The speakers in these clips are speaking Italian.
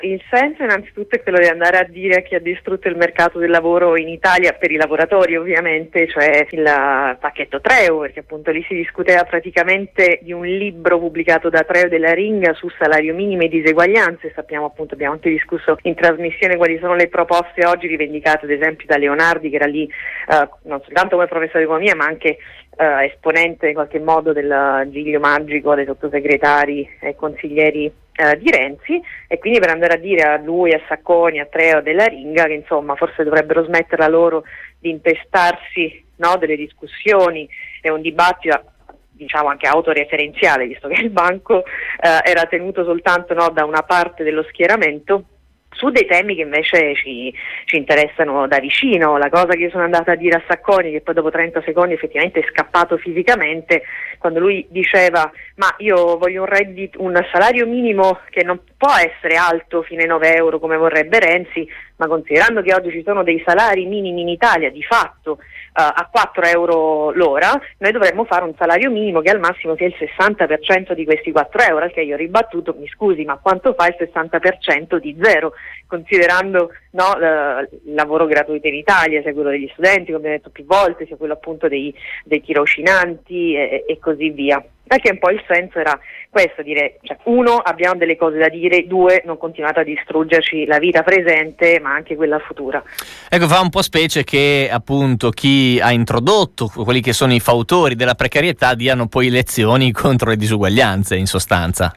Il senso innanzitutto è quello di andare a dire a chi ha distrutto il mercato del lavoro in Italia, per i lavoratori ovviamente, cioè il pacchetto Treo, perché appunto lì si discuteva praticamente di un libro pubblicato da Treo della Ringa su salario minimo e diseguaglianze. Sappiamo appunto, abbiamo anche discusso in trasmissione quali sono le proposte oggi rivendicate ad esempio da Leonardi, che era lì non soltanto come professore di economia ma anche esponente in qualche modo del giglio magico dei sottosegretari e consiglieri di Renzi, e quindi per andare a dire a lui, a Sacconi, a Treo della Ringa che insomma forse dovrebbero smetterla loro di intestarsi, no, delle discussioni e un dibattito diciamo anche autoreferenziale, visto che il banco era tenuto soltanto, no, da una parte dello schieramento, su dei temi che invece ci interessano da vicino. La cosa che io sono andata a dire a Sacconi, che poi dopo 30 secondi effettivamente è scappato fisicamente, quando lui diceva ma io voglio un salario minimo che non può essere alto fino ai 9 euro come vorrebbe Renzi, ma considerando che oggi ci sono dei salari minimi in Italia di fatto a 4 euro l'ora, noi dovremmo fare un salario minimo che al massimo sia il 60% di questi 4 euro, al che io ho ribattuto, mi scusi, ma quanto fa il 60% di zero, considerando, no, il lavoro gratuito in Italia, sia quello degli studenti, come abbiamo detto più volte, sia quello appunto dei tirocinanti e così via. Perché un po' il senso era questo, dire, cioè, uno, abbiamo delle cose da dire, due, non continuate a distruggerci la vita presente ma anche quella futura. Ecco, fa un po' specie che appunto chi ha introdotto, quelli che sono i fautori della precarietà, diano poi lezioni contro le disuguaglianze in sostanza.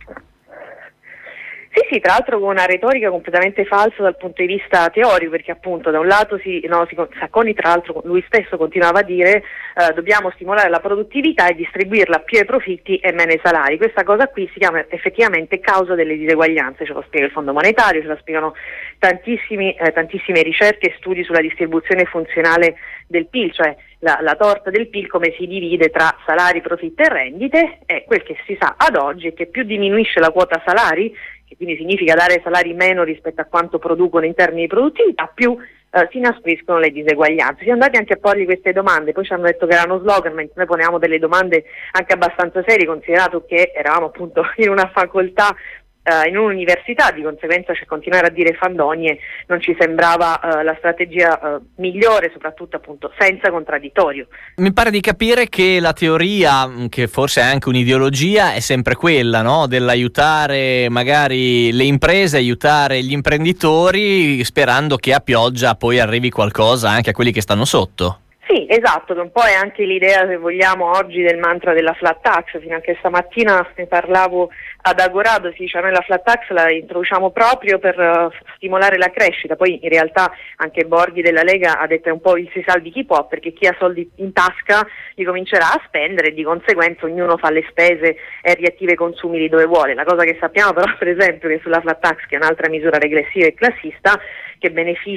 Sì, tra l'altro con una retorica completamente falsa dal punto di vista teorico, perché appunto da un lato Sacconi tra l'altro lui stesso continuava a dire dobbiamo stimolare la produttività e distribuirla più ai profitti e meno ai salari. Questa cosa qui si chiama effettivamente causa delle diseguaglianze, ce lo spiega il Fondo Monetario, ce lo spiegano tantissime ricerche e studi sulla distribuzione funzionale del PIL, cioè la torta del PIL come si divide tra salari, profitti e rendite, e quel che si sa ad oggi è che più diminuisce la quota salari, che quindi significa dare salari meno rispetto a quanto producono in termini di produttività, più si inaspriscono le diseguaglianze. Siamo andati anche a porgli queste domande, poi ci hanno detto che erano slogan, mentre noi ponevamo delle domande anche abbastanza serie, considerato che eravamo appunto in una facoltà, in un'università, di conseguenza continuare a dire fandonie non ci sembrava la strategia migliore, soprattutto appunto senza contraddittorio. Mi pare di capire che la teoria, che forse è anche un'ideologia, è sempre quella, no? Dell'aiutare magari le imprese, aiutare gli imprenditori, sperando che a pioggia poi arrivi qualcosa anche a quelli che stanno sotto. Sì, esatto, che un po' è anche l'idea, se vogliamo, oggi del mantra della flat tax. Fino a che stamattina ne parlavo ad Agorado, si dice noi la flat tax la introduciamo proprio per stimolare la crescita, poi in realtà anche Borghi della Lega ha detto un po' il si salvi chi può, perché chi ha soldi in tasca li comincerà a spendere e di conseguenza ognuno fa le spese e riattiva i consumi di dove vuole. La cosa che sappiamo però per esempio che sulla flat tax, che è un'altra misura regressiva e classista, che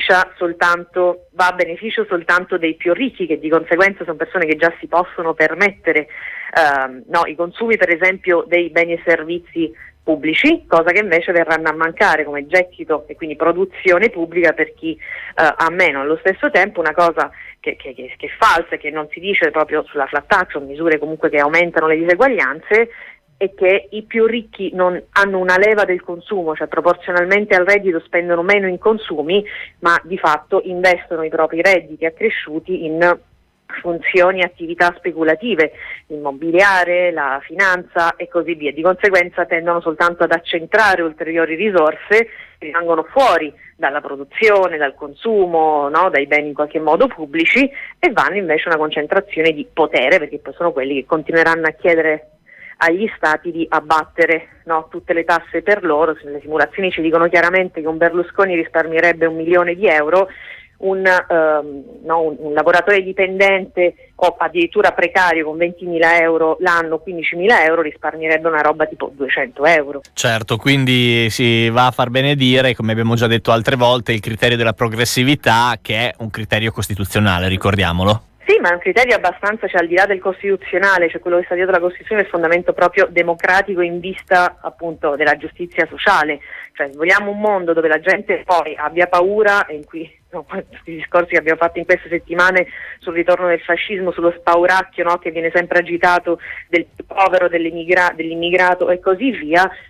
va a beneficio soltanto dei più ricchi, che di conseguenza sono persone che già si possono permettere i consumi per esempio dei beni e servizi pubblici, cosa che invece verranno a mancare come gettito e quindi produzione pubblica per chi ha meno. Allo stesso tempo una cosa che è falsa e che non si dice proprio sulla flat tax, o misure comunque che aumentano le diseguaglianze, è che i più ricchi non hanno una leva del consumo, cioè proporzionalmente al reddito spendono meno in consumi, ma di fatto investono i propri redditi accresciuti in funzioni e attività speculative, l'immobiliare, la finanza e così via. Di conseguenza tendono soltanto ad accentrare ulteriori risorse, rimangono fuori dalla produzione, dal consumo, no, dai beni in qualche modo pubblici, e vanno invece a una concentrazione di potere, perché poi sono quelli che continueranno a chiedere agli stati di abbattere, no, tutte le tasse per loro. Le simulazioni ci dicono chiaramente che un Berlusconi risparmierebbe 1 milione di euro, un lavoratore dipendente o addirittura precario con 20.000 euro l'anno, 15.000 euro, risparmierebbe una roba tipo 200 euro. Certo, quindi si va a far benedire, come abbiamo già detto altre volte, il criterio della progressività, che è un criterio costituzionale, ricordiamolo. Sì, ma è un criterio abbastanza, cioè al di là del costituzionale, cioè quello che sta dietro la Costituzione è il fondamento proprio democratico in vista appunto della giustizia sociale. Cioè vogliamo un mondo dove la gente poi abbia paura, e in cui questi discorsi che abbiamo fatto in queste settimane sul ritorno del fascismo, sullo spauracchio, no, che viene sempre agitato, del povero, dell'immigrato e così via.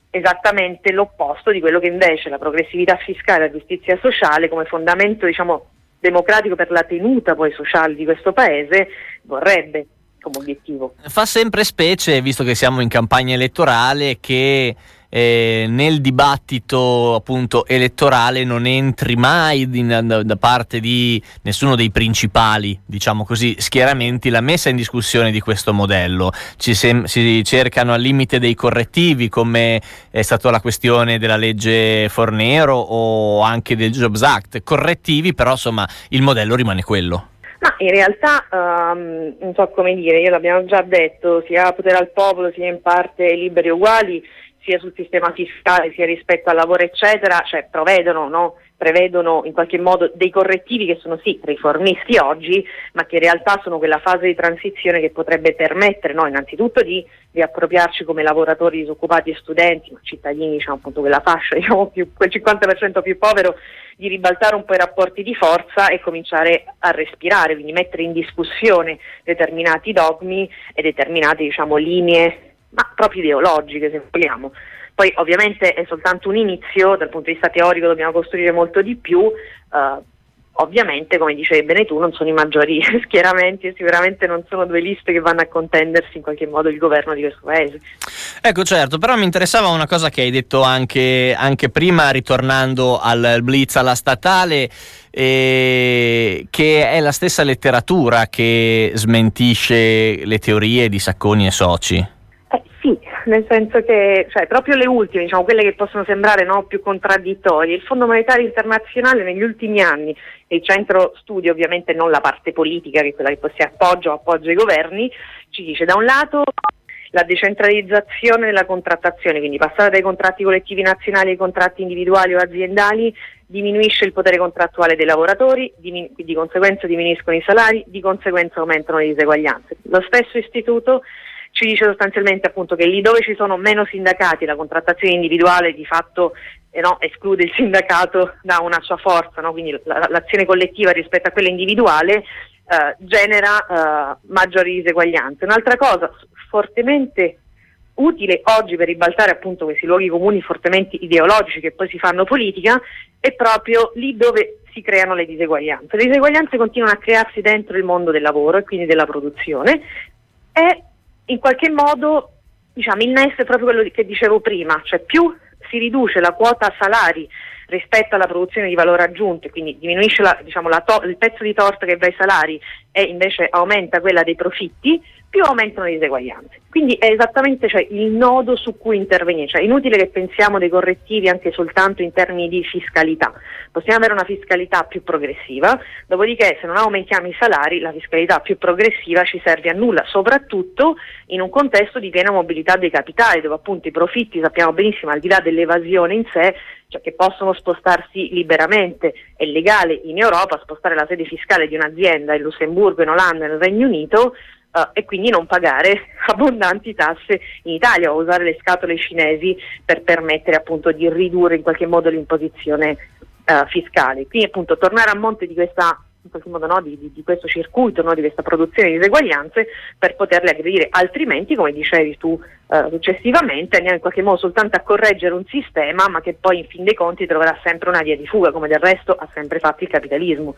esattamente l'opposto di quello che invece la progressività fiscale e la giustizia sociale, come fondamento democratico per la tenuta poi sociale di questo paese, vorrebbe come obiettivo. Fa sempre specie, visto che siamo in campagna elettorale, che nel dibattito appunto elettorale non entri mai da parte di nessuno dei principali, diciamo così, schieramenti la messa in discussione di questo modello. Si cercano al limite dei correttivi, come è stata la questione della legge Fornero o anche del Jobs Act, correttivi, però insomma il modello rimane quello. Ma in realtà, non so come dire, io l'abbiamo già detto, sia potere al popolo, sia in parte liberi e uguali, sia sul sistema fiscale, sia rispetto al lavoro, eccetera, cioè prevedono in qualche modo dei correttivi che sono sì riformisti oggi, ma che in realtà sono quella fase di transizione che potrebbe permettere innanzitutto di riappropriarci come lavoratori disoccupati e studenti, ma cittadini, appunto quella fascia, quel 50% più povero, di ribaltare un po' i rapporti di forza e cominciare a respirare, quindi mettere in discussione determinati dogmi e determinate linee, ma proprio ideologiche, se vogliamo. Poi ovviamente è soltanto un inizio, dal punto di vista teorico dobbiamo costruire molto di più, ovviamente come dicevi bene tu non sono i maggiori schieramenti e sicuramente non sono due liste che vanno a contendersi in qualche modo il governo di questo paese. Ecco, certo, però mi interessava una cosa che hai detto anche prima, ritornando al blitz alla statale, che è la stessa letteratura che smentisce le teorie di Sacconi e soci. Sì, nel senso che proprio le ultime, quelle che possono sembrare più contraddittorie. Il Fondo Monetario Internazionale negli ultimi anni, e il centro studi, ovviamente non la parte politica, che è quella che poi si appoggia i governi, ci dice da un lato la decentralizzazione della contrattazione, quindi passare dai contratti collettivi nazionali ai contratti individuali o aziendali, diminuisce il potere contrattuale dei lavoratori, di conseguenza diminuiscono i salari, di conseguenza aumentano le diseguaglianze. Lo stesso istituto ci dice sostanzialmente appunto che lì dove ci sono meno sindacati la contrattazione individuale di fatto esclude il sindacato da una sua forza, quindi l'azione collettiva rispetto a quella individuale genera maggiori diseguaglianze. Un'altra cosa fortemente utile oggi per ribaltare appunto questi luoghi comuni fortemente ideologici che poi si fanno politica è proprio lì dove si creano le diseguaglianze. Le diseguaglianze continuano a crearsi dentro il mondo del lavoro e quindi della produzione e in qualche modo il nesso è proprio quello che dicevo prima, cioè più si riduce la quota salari rispetto alla produzione di valore aggiunto e quindi diminuisce il pezzo di torta che va ai salari e invece aumenta quella dei profitti, più aumentano le diseguaglianze. Quindi è esattamente il nodo su cui intervenire, è inutile che pensiamo dei correttivi anche soltanto in termini di fiscalità. Possiamo avere una fiscalità più progressiva, dopodiché se non aumentiamo i salari la fiscalità più progressiva ci serve a nulla, soprattutto in un contesto di piena mobilità dei capitali, dove appunto i profitti sappiamo benissimo al di là dell'evasione in sé, che possono spostarsi liberamente. È legale in Europa spostare la sede fiscale di un'azienda in Lussemburgo, in Olanda, nel Regno Unito, e quindi non pagare abbondanti tasse in Italia o usare le scatole cinesi per permettere appunto di ridurre in qualche modo l'imposizione fiscale. Quindi appunto tornare a monte di questa in qualche modo di questo circuito, di questa produzione di diseguaglianze per poterle aggredire, altrimenti come dicevi tu successivamente andiamo in qualche modo soltanto a correggere un sistema ma che poi in fin dei conti troverà sempre una via di fuga, come del resto ha sempre fatto il capitalismo.